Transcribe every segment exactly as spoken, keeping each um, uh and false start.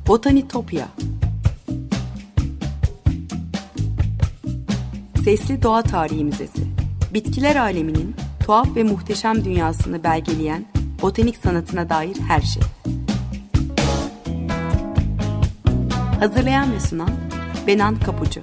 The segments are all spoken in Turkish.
Botanitopya. Sesli Doğa Tarihi Müzesi. Bitkiler aleminin tuhaf ve muhteşem dünyasını belgeleyen botanik sanatına dair her şey. Hazırlayan ve sunan Benan Kapucu.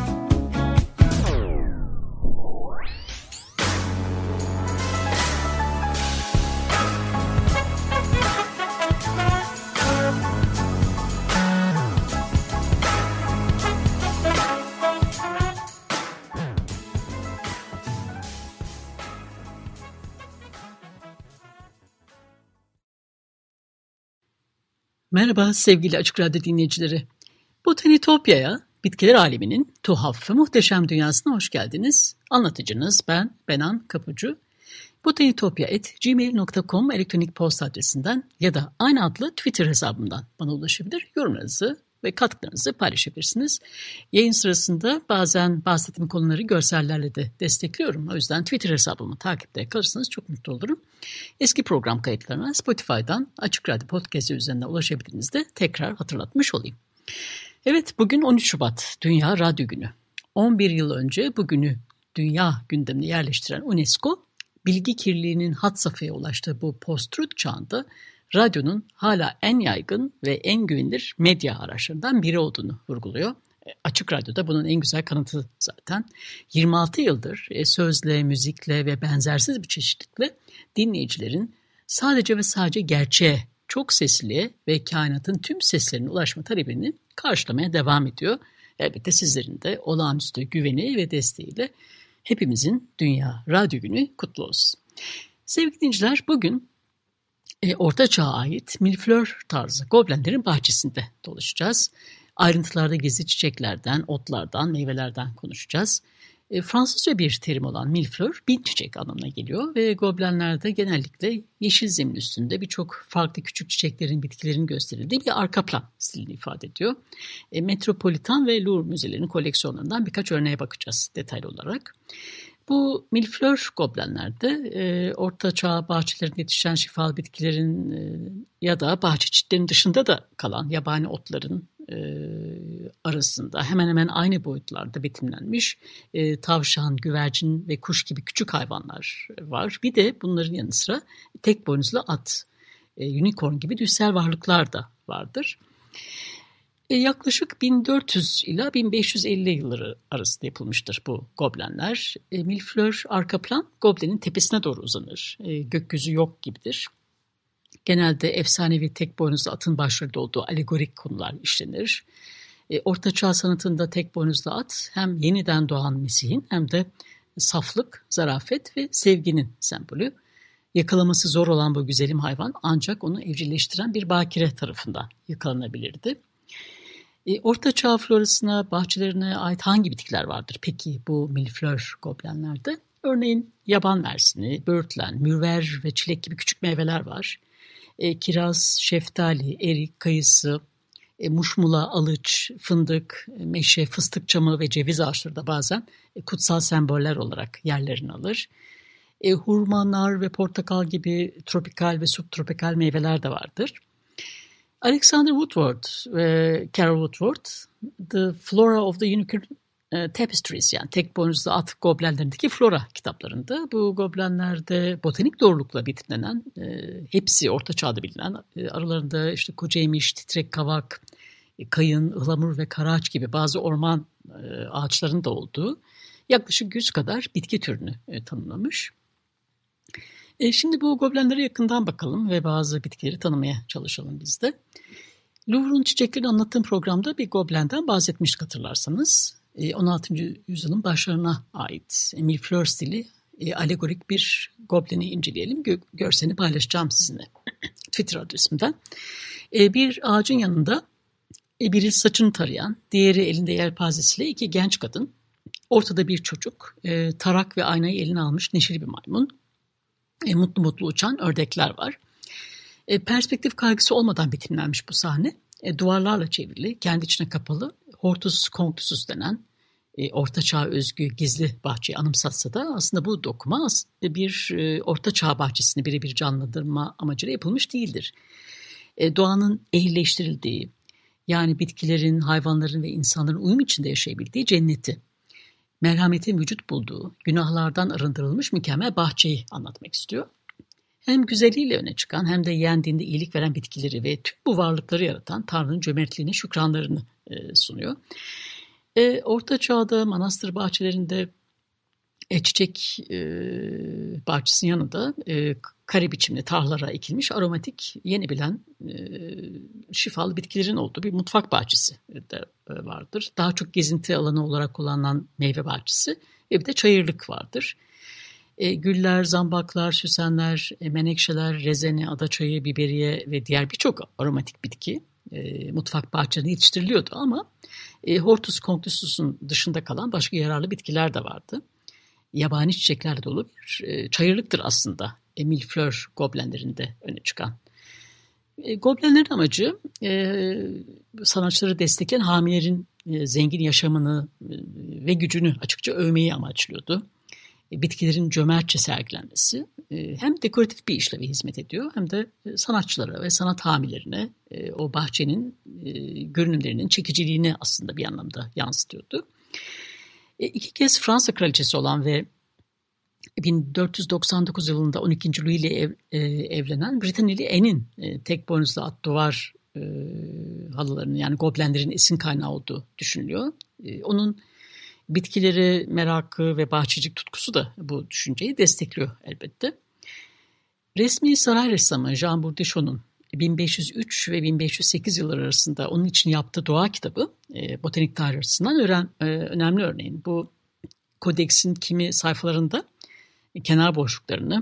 Merhaba sevgili Açık Radyo dinleyicileri. Botanitopya'ya, bitkiler aleminin tuhaf ve muhteşem dünyasına hoş geldiniz. Anlatıcınız ben Benan Kapucu. botanitopya at gmail nokta com elektronik posta adresinden ya da aynı adlı Twitter hesabımdan bana ulaşabilir. Yorumlarınızı ve katkılarınızı paylaşabilirsiniz. Yayın sırasında bazen bahsettiğim konuları görsellerle de destekliyorum. O yüzden Twitter hesabımı takipte kalırsanız çok mutlu olurum. Eski program kayıtlarına Spotify'dan Açık Radyo Podcast üzerinden ulaşabildiğinizde tekrar hatırlatmış olayım. Evet, bugün on üç Şubat Dünya Radyo Günü. on bir yıl önce bugünü dünya gündemine yerleştiren UNESCO, bilgi kirliliğinin had safhaya ulaştığı bu post-truth çağında radyonun hala en yaygın ve en güvenilir medya araçlarından biri olduğunu vurguluyor. Açık Radyo'da bunun en güzel kanıtı zaten. yirmi altı yıldır sözle, müzikle ve benzersiz bir çeşitlilikle dinleyicilerin sadece ve sadece gerçeğe, çok sesliye ve kainatın tüm seslerine ulaşma talebini karşılamaya devam ediyor. Elbette sizlerin de olağanüstü güveni ve desteğiyle hepimizin Dünya Radyo Günü kutlu olsun. Sevgili dinleyiciler, bugün E, Orta Çağ'a ait milflör tarzı goblenlerin bahçesinde dolaşacağız. Ayrıntılarda gizli çiçeklerden, otlardan, meyvelerden konuşacağız. E, Fransızca bir terim olan milflör, bin çiçek anlamına geliyor ve goblenlerde genellikle yeşil zemin üstünde birçok farklı küçük çiçeklerin, bitkilerin gösterildiği bir arka plan stilini ifade ediyor. E, Metropolitan ve Louvre müzelerinin koleksiyonlarından birkaç örneğe bakacağız detaylı olarak. Bu milflör goblenlerde e, Orta Çağ bahçelerinde yetişen şifalı bitkilerin e, ya da bahçe çitlerinin dışında da kalan yabani otların e, arasında hemen hemen aynı boyutlarda betimlenmiş e, tavşan, güvercin ve kuş gibi küçük hayvanlar var. Bir de bunların yanı sıra tek boynuzlu at, e, unicorn gibi düzsel varlıklar da vardır. E, yaklaşık bin dört yüz ila bin beş yüz elli yılları arasında yapılmıştır bu goblenler. E, milflör arka plan goblenin tepesine doğru uzanır. E, gökyüzü yok gibidir. Genelde efsanevi tek boynuzlu atın başrolde olduğu alegorik konular işlenir. E, Orta Çağ sanatında tek boynuzlu at hem yeniden doğan Mesih'in hem de saflık, zarafet ve sevginin sembolü. Yakalaması zor olan bu güzelim hayvan ancak onu evcilleştiren bir bakire tarafından yakalanabilirdi. Orta Çağ florasına, bahçelerine ait hangi bitkiler vardır peki bu milflör goblenlerde? Örneğin yaban mersini, böğürtlen, mürver ve çilek gibi küçük meyveler var. E, kiraz, şeftali, erik, kayısı, e, muşmula, alıç, fındık, meşe, fıstık çamı ve ceviz ağaçları da bazen e, kutsal semboller olarak yerlerini alır. E, hurma, nar ve portakal gibi tropikal ve subtropikal meyveler de vardır. Alexander Woodward ve Carol Woodward, The Flora of the Unicorn Tapestries, yani tek boynuzlu at goblenlerindeki flora kitaplarında bu goblenlerde botanik doğrulukla betimlenen, e, hepsi Orta Çağ'da bilinen, e, aralarında işte kocaymış, titrek kavak, e, kayın, ıhlamur ve karaağaç gibi bazı orman e, ağaçlarının da olduğu yaklaşık yüz kadar bitki türünü e, tanımlamış. E şimdi bu goblenlere yakından bakalım ve bazı bitkileri tanımaya çalışalım biz de. Louvre'un çiçeklerini anlattığım programda bir goblenden bahsetmiştik hatırlarsanız. E, on altıncı yüzyılın başlarına ait e, milflör stili e, alegorik bir gobleni inceleyelim. Gö- görselini paylaşacağım sizinle Twitter adresimden. E, bir ağacın yanında e, biri saçını tarayan, diğeri elinde yelpazesiyle iki genç kadın. Ortada bir çocuk, e, tarak ve aynayı eline almış neşeli bir maymun. E, mutlu mutlu uçan ördekler var. E, perspektif kaygısı olmadan betimlenmiş bu sahne. E, duvarlarla çevrili, kendi içine kapalı, hortus conclusus denen e, Orta Çağ özgü gizli bahçeyi anımsatsa da aslında bu dokuma aslında bir e, Orta Çağ bahçesini birebir canlandırma amacıyla yapılmış değildir. E, doğanın ehlileştirildiği, Yani bitkilerin, hayvanların ve insanların uyum içinde yaşayabildiği cenneti, merhametin vücut bulduğu, günahlardan arındırılmış mükemmel bahçeyi anlatmak istiyor. Hem güzelliğiyle öne çıkan hem de yendiğinde iyilik veren bitkileri ve tüm bu varlıkları yaratan Tanrı'nın cömertliğine şükranlarını e, sunuyor. E, Orta Çağ'da manastır bahçelerinde e, çiçek e, bahçesinin yanında e, kare biçimli tarlalara ekilmiş aromatik yenebilen e, şifalı bitkilerin olduğu bir mutfak bahçesi de e, vardır. Daha çok gezinti alanı olarak kullanılan meyve bahçesi ve bir de çayırlık vardır. E, güller, zambaklar, süsenler, e, menekşeler, rezene, adaçayı, biberiye ve diğer birçok aromatik bitki e, mutfak bahçelerinde yetiştiriliyordu ama e, Hortus conclusus'un dışında kalan başka yararlı bitkiler de vardı. Yabani çiçeklerle dolu bir e, çayırlıktır aslında Emile Fleur goblenlerinde öne çıkan. E, goblenlerin amacı e, sanatçıları destekleyen hamilerin e, zengin yaşamını e, ve gücünü açıkça övmeyi amaçlıyordu. E, bitkilerin cömertçe sergilenmesi e, hem dekoratif bir işleve hizmet ediyor hem de e, sanatçılara ve sanat hamilerine e, o bahçenin e, görünümlerinin çekiciliğini aslında bir anlamda yansıtıyordu. E, iki kez Fransa kraliçesi olan ve bin dört yüz doksan dokuz yılında on ikinci Louis ile ev, e, evlenen Britanyalı Anne'in e, tek boynuzlu at duvar e, halılarının yani goblenlerin esin kaynağı olduğu düşünülüyor. E, onun bitkileri merakı ve bahçecilik tutkusu da bu düşünceyi destekliyor elbette. Resmi saray ressamı Jean Bourdichon'un bin beş yüz üç ve bin beş yüz sekiz yılları arasında onun için yaptığı doğa kitabı e, botanik tarih açısından öğren, e, önemli örneğin. Bu kodeksin kimi sayfalarında e, kenar boşluklarını,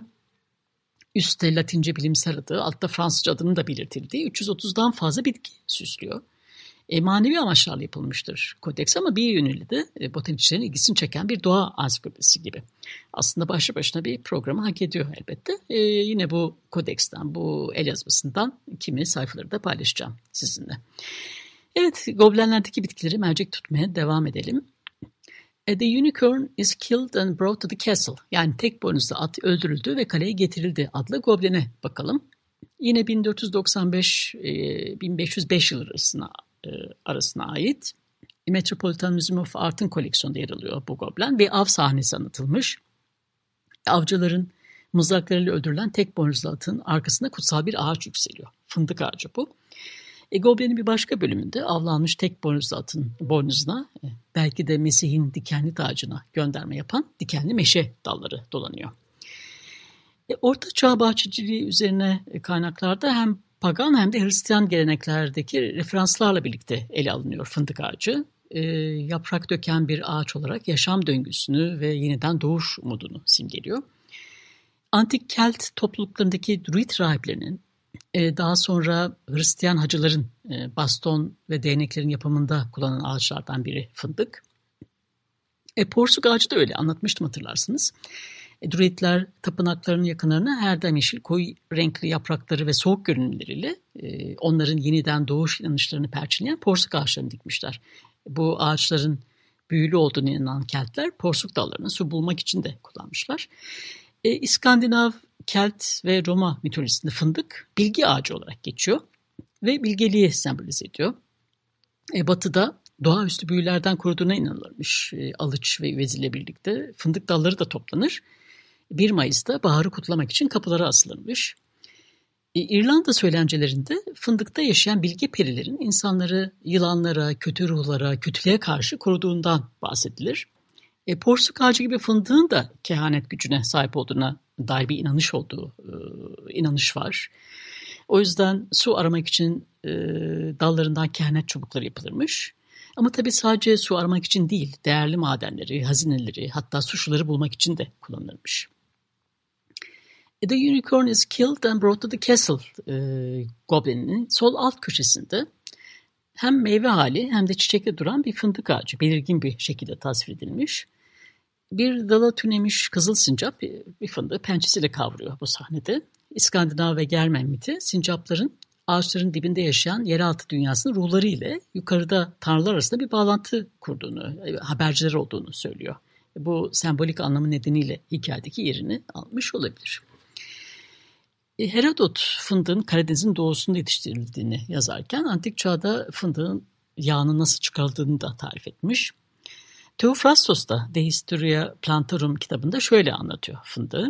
üstte Latince bilimsel adı, altta Fransızca adının da belirtildiği üç yüz otuzdan fazla bitki süslüyor. E, manevi amaçlarla yapılmıştır kodeks ama bir yönüyle de e, botanikçilerin ilgisini çeken bir doğa ansiklopedisi gibi. Aslında başlı başına bir programı hak ediyor elbette. E, yine bu kodeksten, bu el yazmasından kimi sayfaları da paylaşacağım sizinle. Evet, goblenlerdeki bitkileri mercek tutmaya devam edelim. The unicorn is killed and brought to the castle. Yani tek boynuzlu at öldürüldü ve kaleye getirildi adlı goblene bakalım. Yine bin dört yüz doksan beş bin beş yüz beş yılları arasına arasına ait Metropolitan Museum of Art'ın koleksiyonunda yer alıyor bu goblen ve av sahnesi anlatılmış. Avcıların mızraklarıyla öldürülen tek boynuzlu atın arkasında kutsal bir ağaç yükseliyor. Fındık ağacı bu. E, goblenin bir başka bölümünde avlanmış tek boynuzlu atın boynuzuna e, belki de Mesih'in dikenli tacına gönderme yapan dikenli meşe dalları dolanıyor. E, Orta Çağ bahçeciliği üzerine kaynaklarda hem pagan hem de Hristiyan geleneklerdeki referanslarla birlikte ele alınıyor fındık ağacı. E, yaprak döken bir ağaç olarak yaşam döngüsünü ve yeniden doğuş umudunu simgeliyor. Antik Kelt topluluklarındaki Druid rahiplerinin e, daha sonra Hristiyan hacıların e, baston ve değneklerin yapımında kullanılan ağaçlardan biri fındık. E, porsuk ağacı da öyle anlatmıştım hatırlarsınız. E, Druidler tapınaklarının yakınlarına herdem yeşil koyu renkli yaprakları ve soğuk görünümleriyle e, onların yeniden doğuş inanışlarını perçinleyen porsuk ağaçlarını dikmişler. Bu ağaçların büyülü olduğunu inanan Keltler porsuk dallarını su bulmak için de kullanmışlar. E, İskandinav, Kelt ve Roma mitolojisinde fındık bilgi ağacı olarak geçiyor ve bilgeliği sembolize ediyor. E, batı'da doğaüstü büyülerden koruduğuna inanılırmış. E, alıç ve üveziyle birlikte fındık dalları da toplanır. bir Mayıs'ta baharı kutlamak için kapılara asılırmış. E, İrlanda söylencelerinde fındıkta yaşayan bilge perilerin insanları yılanlara, kötü ruhlara, kötülüğe karşı koruduğundan bahsedilir. E, porsuk ağacı gibi fındığın da kehanet gücüne sahip olduğuna dair bir inanış olduğu e, inanış var. O yüzden su aramak için e, dallarından kehanet çubukları yapılırmış. Ama tabii sadece su aramak için değil, değerli madenleri, hazineleri, hatta suçluları bulmak için de kullanılırmış. The unicorn is killed and brought to the castle e, gobleninin sol alt köşesinde hem meyve hali hem de çiçekle duran bir fındık ağacı belirgin bir şekilde tasvir edilmiş. Bir dala tünemiş kızıl sincap bir fındığı pençesiyle kavruyor bu sahnede. İskandinav ve Germen miti sincapların ağaçların dibinde yaşayan yeraltı dünyasının ruhları ile yukarıda tanrılar arasında bir bağlantı kurduğunu, haberciler olduğunu söylüyor. Bu sembolik anlamı nedeniyle hikayedeki yerini almış olabilir. Herodot fındığın Karadeniz'in doğusunda yetiştirildiğini yazarken antik çağda fındığın yağının nasıl çıkarıldığını da tarif etmiş. Theophrastos da De Historia Plantarum kitabında şöyle anlatıyor fındığı.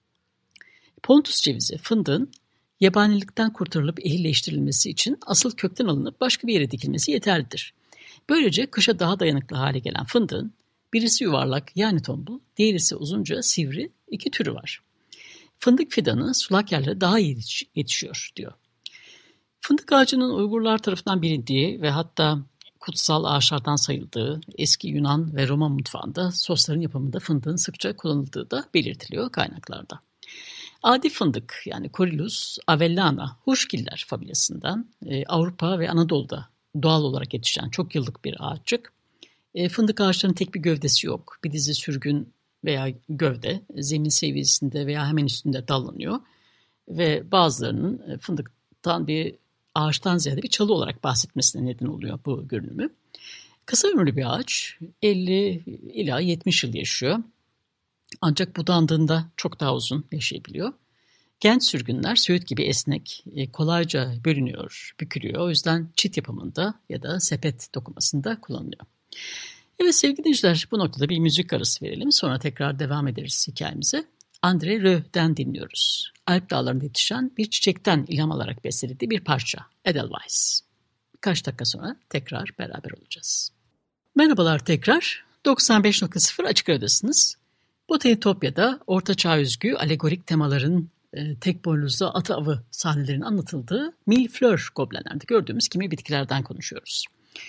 Pontus cevizi fındığın yabanilikten kurtarılıp ehilleştirilmesi için asıl kökten alınıp başka bir yere dikilmesi yeterlidir. Böylece kışa daha dayanıklı hale gelen fındığın birisi yuvarlak yani tombul, diğeri ise uzunca sivri iki türü var. Fındık fidanı sulak yerlere daha iyi yetişiyor diyor. Fındık ağacının Uygurlar tarafından bilindiği ve hatta kutsal ağaçlardan sayıldığı eski Yunan ve Roma mutfağında sosların yapımında fındığın sıkça kullanıldığı da belirtiliyor kaynaklarda. Adi fındık yani Corylus avellana, huşgiller familyasından e, Avrupa ve Anadolu'da doğal olarak yetişen çok yıllık bir ağaççık. E, fındık ağaçlarının tek bir gövdesi yok. Bir dizi sürgün veya gövde zemin seviyesinde veya hemen üstünde dallanıyor. Ve bazılarının fındıktan bir ağaçtan ziyade bir çalı olarak bahsetmesine neden oluyor bu görünümü. Kısa ömürlü bir ağaç elli ila yetmiş yıl yaşıyor. Ancak budandığında çok daha uzun yaşayabiliyor. Genç sürgünler söğüt gibi esnek, kolayca bölünüyor, bükülüyor. O yüzden çit yapımında ya da sepet dokumasında kullanılıyor. Evet sevgili dinleyiciler, bu noktada bir müzik arası verelim. Sonra tekrar devam ederiz hikayemize. André Rieu'den dinliyoruz. Alp dağlarında yetişen bir çiçekten ilham alarak bestelediği bir parça. Edelweiss. Birkaç dakika sonra tekrar beraber olacağız. Merhabalar tekrar. doksan beş nokta sıfır Açık Radyo'dasınız. Botanitopya'da Orta Çağ özgü alegorik temaların e, tek boynuzlu atı avı sahnelerinin anlatıldığı Millefleur goblenlerde gördüğümüz kimi bitkilerden konuşuyoruz.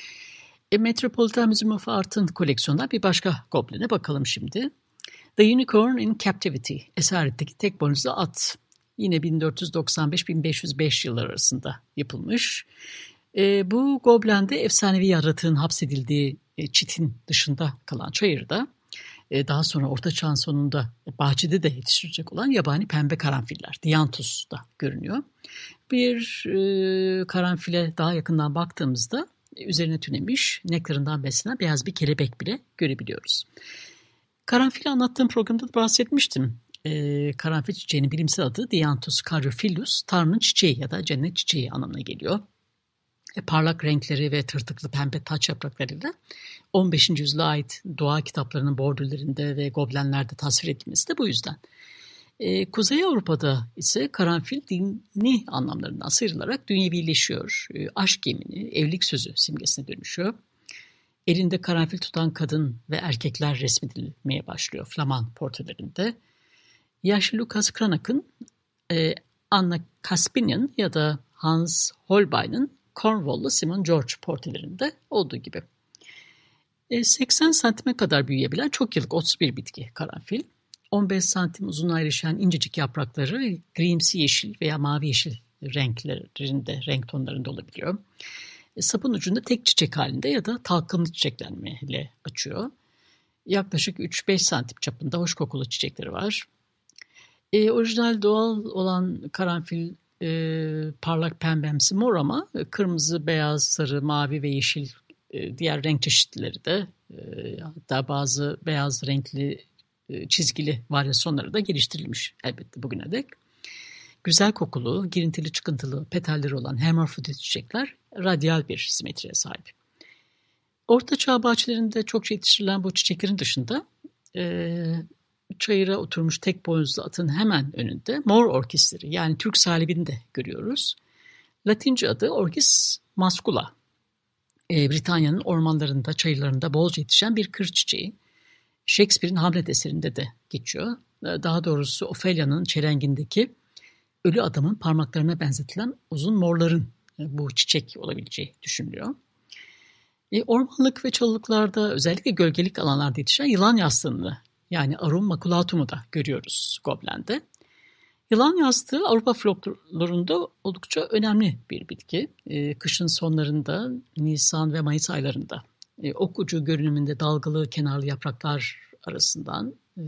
E, Metropolitan Museum of Art'ın koleksiyonundan bir başka goblene bakalım şimdi. The Unicorn in Captivity, esaretteki tek boynuzlu at. Yine bin dört yüz doksan beş bin beş yüz beş yıllar arasında yapılmış. E, bu goblende efsanevi yaratığın hapsedildiği e, çitin dışında kalan çayırda, e, daha sonra Orta Çağ'ın sonunda bahçede de yetiştirecek olan yabani pembe karanfiller, Dianthus da görünüyor. Bir e, karanfile daha yakından baktığımızda e, üzerine tünemiş, nektarından beslenen beyaz bir kelebek bile görebiliyoruz. Karanfili anlattığım programda da bahsetmiştim. Ee, karanfil çiçeğinin bilimsel adı Dianthus caryophyllus, Tanrı'nın çiçeği ya da cennet çiçeği anlamına geliyor. E, parlak renkleri ve tırtıklı pembe taç yapraklarıyla on beşinci yüzyıla ait doğa kitaplarının bordürlerinde ve goblenlerde tasvir edilmesi de bu yüzden. E, Kuzey Avrupa'da ise karanfil dini anlamlarından sıyrılarak dünyevileşiyor. E, aşk yemini, evlilik sözü simgesine dönüşüyor. Elinde karanfil tutan kadın ve erkekler resmedilmeye başlıyor Flaman portrelerinde. Yaşlı Lucas Cranach'ın e, Anna Caspinian ya da Hans Holbein'in Cornwall'lu Simon George portrelerinde olduğu gibi. E, seksen santime kadar büyüyebilen çok yıllık otuz bir bitki karanfil. on beş santim uzunluğa erişen incecik yaprakları grimsi yeşil veya mavi yeşil renklerinde, renk tonlarında olabiliyor. Sapın ucunda tek çiçek halinde ya da talkımlı çiçeklenmeyle açıyor. Yaklaşık üç beş santim çapında hoş kokulu çiçekleri var. E, orijinal doğal olan karanfil e, parlak pembemsi mor ama kırmızı, beyaz, sarı, mavi ve yeşil e, diğer renk çeşitleri de e, hatta bazı beyaz renkli e, çizgili varyasyonları da geliştirilmiş elbette bugüne dek. Güzel kokulu, girintili çıkıntılı petalleri olan hermafrodit çiçekler radyal bir simetriye sahip. Orta Çağ bahçelerinde çokça yetiştirilen bu çiçeklerin dışında e, çayıra oturmuş tek boynuzlu atın hemen önünde mor orkisleri yani Türk salibini de görüyoruz. Latince adı Orchis mascula. E, Britanya'nın ormanlarında, çayırlarında bolca yetişen bir kır çiçeği. Shakespeare'in Hamlet eserinde de geçiyor. Daha doğrusu Ophelia'nın çelengindeki ölü adamın parmaklarına benzetilen uzun morların bu çiçek olabileceği düşünülüyor. E, ormanlık ve çalılıklarda özellikle gölgelik alanlarda yetişen yılan yastığını yani Arum maculatum'u da görüyoruz goblende. Yılan yastığı Avrupa folklorunda oldukça önemli bir bitki. E, kışın sonlarında Nisan ve Mayıs aylarında e, ok ucu görünümünde dalgalı kenarlı yapraklar arasından e,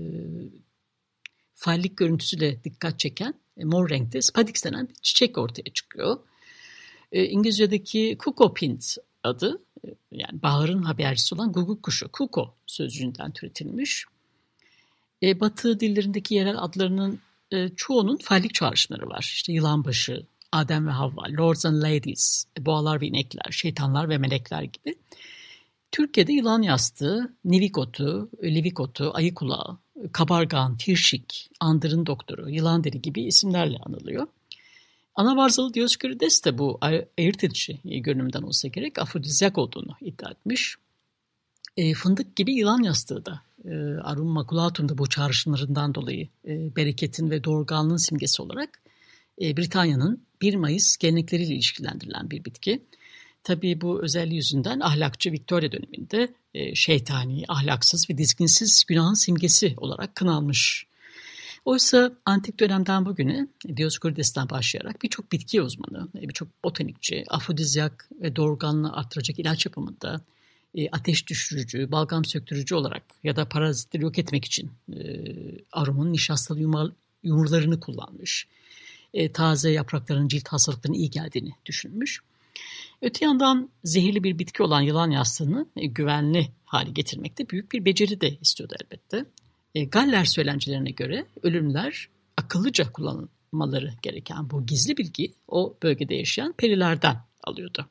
fallik görüntüsüyle dikkat çeken e, mor renkte spadix denen bir çiçek ortaya çıkıyor. E, İngilizce'deki cuckoo pint adı e, yani baharın habercisi olan guguk kuşu cuckoo sözcüğünden türetilmiş. E, Batı dillerindeki yerel adlarının e, çoğunun fellik çağrışımları var. İşte yılanbaşı, Adem ve Havva, Lords and Ladies, boğalar ve inekler, şeytanlar ve melekler gibi. Türkiye'de yılan yastığı, nevik otu, livik otu, ayı kulağı, kabargan, tirşik, andırın doktoru, yılan deri gibi isimlerle anılıyor. Anavarzalı Dioskurides de bu ayırt edici görünümden olsa gerek afrodizyak olduğunu iddia etmiş. E, fındık gibi yılan yastığı da e, Arum Maculatum'da bu çağrışımlarından dolayı e, bereketin ve doğurganlığın simgesi olarak e, Britanya'nın bir Mayıs gelenekleriyle ilişkilendirilen bir bitki. Tabii bu özelliği yüzünden ahlakçı Victoria döneminde e, şeytani, ahlaksız ve dizginsiz günahın simgesi olarak kınanmış. Oysa antik dönemden bugüne Dioskorides'ten başlayarak birçok bitki uzmanı, birçok botanikçi, afrodizyak ve doğurganlığı artıracak ilaç yapımında e, ateş düşürücü, balgam söktürücü olarak ya da parazitleri yok etmek için e, arumun nişastalı yumar, yumrularını kullanmış. E, taze yaprakların cilt hastalıklarına iyi geldiğini düşünmüş. Öte yandan zehirli bir bitki olan yılan yastığını e, güvenli hale getirmekte büyük bir beceri de istiyordu elbette. E, Galler söylencelerine göre ölümler akıllıca kullanılmaları gereken bu gizli bilgi o bölgede yaşayan perilerden alıyordu.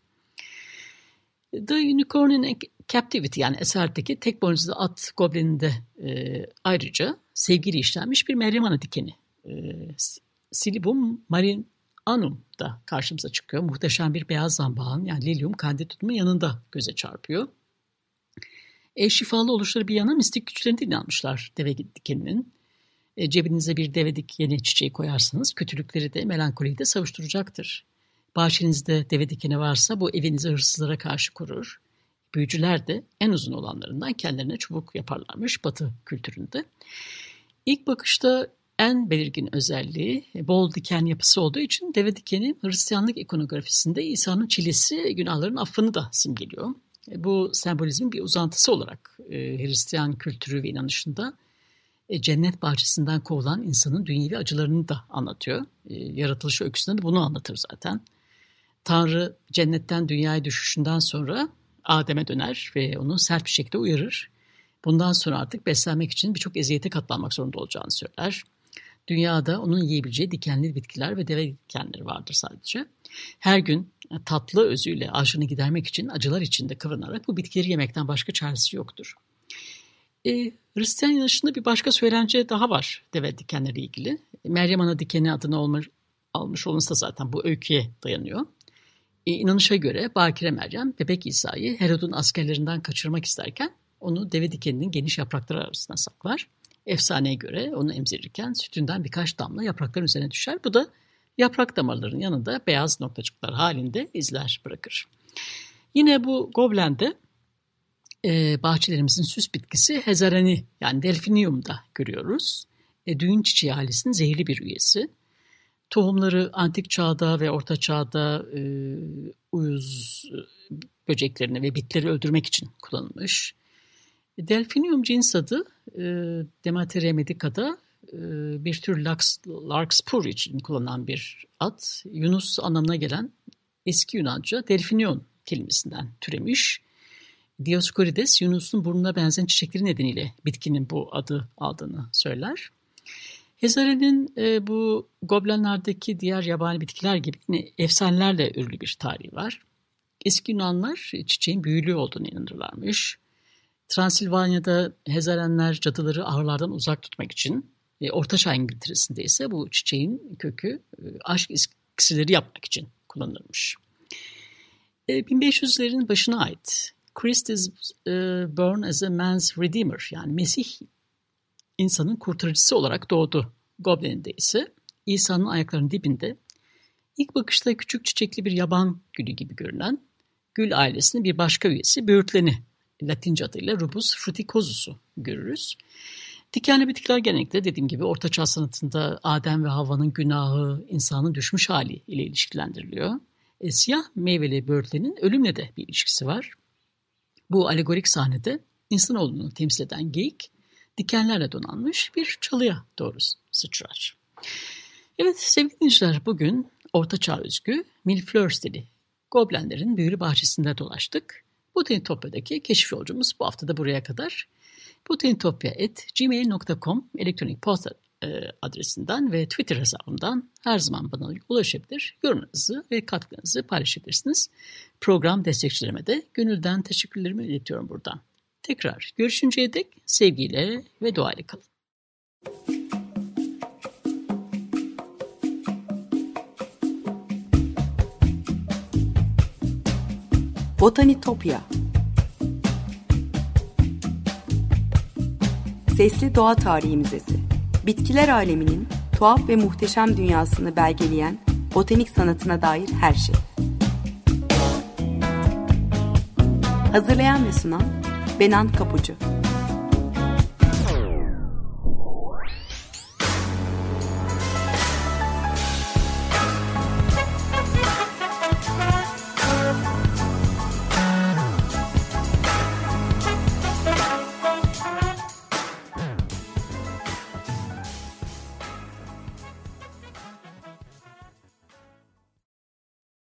The Unicorn in Captivity yani eserdeki tek boynuzlu at gobleninde e, ayrıca sevgili işlenmiş bir Meryem Ana dikeni. E, Silibum marinanum da karşımıza çıkıyor. Muhteşem bir beyaz zambağın yani Lilium candidum'un yanında göze çarpıyor. E, şifalı oluşları bir yana mistik güçlerine de inanmışlar deve dikeninin. E, cebinize bir deve dikeni çiçeği koyarsanız kötülükleri de melankoliyi de savuşturacaktır. Bahçenizde deve dikeni varsa bu evinizi hırsızlara karşı korur. Büyücüler de en uzun olanlarından kendilerine çubuk yaparlarmış Batı kültüründe. İlk bakışta en belirgin özelliği bol diken yapısı olduğu için deve dikeni Hristiyanlık ikonografisinde İsa'nın çilesi günahların affını da simgeliyor. Bu sembolizmin bir uzantısı olarak e, Hristiyan kültürü ve inanışında e, cennet bahçesinden kovulan insanın dünyevi acılarını da anlatıyor. E, yaratılış öyküsünde de bunu anlatır zaten. Tanrı cennetten dünyaya düşüşünden sonra Adem'e döner ve onu sert bir şekilde uyarır. Bundan sonra artık beslenmek için birçok eziyete katlanmak zorunda olacağını söyler. Dünyada onun yiyebileceği dikenli bitkiler ve deve dikenleri vardır sadece. Her gün tatlı özüyle açlığını gidermek için acılar içinde kıvranarak bu bitkileri yemekten başka çaresi yoktur. E, Hristiyan inanışında bir başka söylence daha var deve dikenleri ilgili. Meryem Ana dikeni adını olmuş, almış olması da zaten bu öyküye dayanıyor. E, inanışa göre Bakire Meryem bebek İsa'yı Herod'un askerlerinden kaçırmak isterken onu deve dikeninin geniş yaprakları arasına saklar. Efsaneye göre onu emzirirken sütünden birkaç damla yaprakların üzerine düşer. Bu da yaprak damarlarının yanında beyaz noktacıklar halinde izler bırakır. Yine bu goblende e, bahçelerimizin süs bitkisi Hezareni yani Delphinium'da görüyoruz. E, düğün çiçeği ailesinin zehirli bir üyesi. Tohumları antik çağda ve orta çağda e, uyuz böceklerini ve bitleri öldürmek için kullanılmış. Delphinium cins adı e, Demeteria medica'da e, bir tür laks, larkspur için kullanılan bir ad. Yunus anlamına gelen eski Yunanca delfinion kelimesinden türemiş. Dioskurides Yunus'un burnuna benzeyen çiçekleri nedeniyle bitkinin bu adı aldığını söyler. Hezare'nin e, bu goblenlerdeki diğer yabani bitkiler gibi yine efsanelerle örülü bir tarihi var. Eski Yunanlar çiçeğin büyülü olduğunu inanırlarmış. Transilvanya'da Hezarenler cadıları ahırlardan uzak tutmak için, e, Ortaçağ İngiltere'sinde ise bu çiçeğin kökü e, aşk iksirleri yapmak için kullanılmış. E, bin beş yüzlerin başına ait Christ is e, born as a man's redeemer yani Mesih insanın kurtarıcısı olarak doğdu gobleninde ise İsa'nın ayaklarının dibinde ilk bakışta küçük çiçekli bir yaban gülü gibi görünen gül ailesinin bir başka üyesi böğürtleni Latince adıyla Rubus fruticosus'u görürüz. Dikenli bitkiler genellikle dediğim gibi Orta Çağ sanatında Adem ve Havva'nın günahı, insanın düşmüş hali ile ilişkilendiriliyor. E, siyah meyveli böğürtlenin ölümle de bir ilişkisi var. Bu alegorik sahnede insanoğlunu temsil eden geyik dikenlerle donanmış bir çalıya doğru sıçrar. Evet sevgili dinleyiciler bugün Orta Çağ özgü Millefleur stili goblenlerin büyülü bahçesinde dolaştık. Botanitopya'daki keşif yolcumuz bu hafta da buraya kadar. botanitopya at gmail nokta com elektronik posta adresinden ve Twitter hesabımdan her zaman bana ulaşabilir. Yorumlarınızı ve katkılarınızı paylaşabilirsiniz. Program destekçilerime de gönülden teşekkürlerimi iletiyorum buradan. Tekrar görüşünceye dek sevgiyle ve duayla kalın. Botanitopya. Sesli Doğa Tarihi Müzesi. Bitkiler aleminin tuhaf ve muhteşem dünyasını belgeleyen botanik sanatına dair her şey. Hazırlayan ve sunan Benan Kapucu.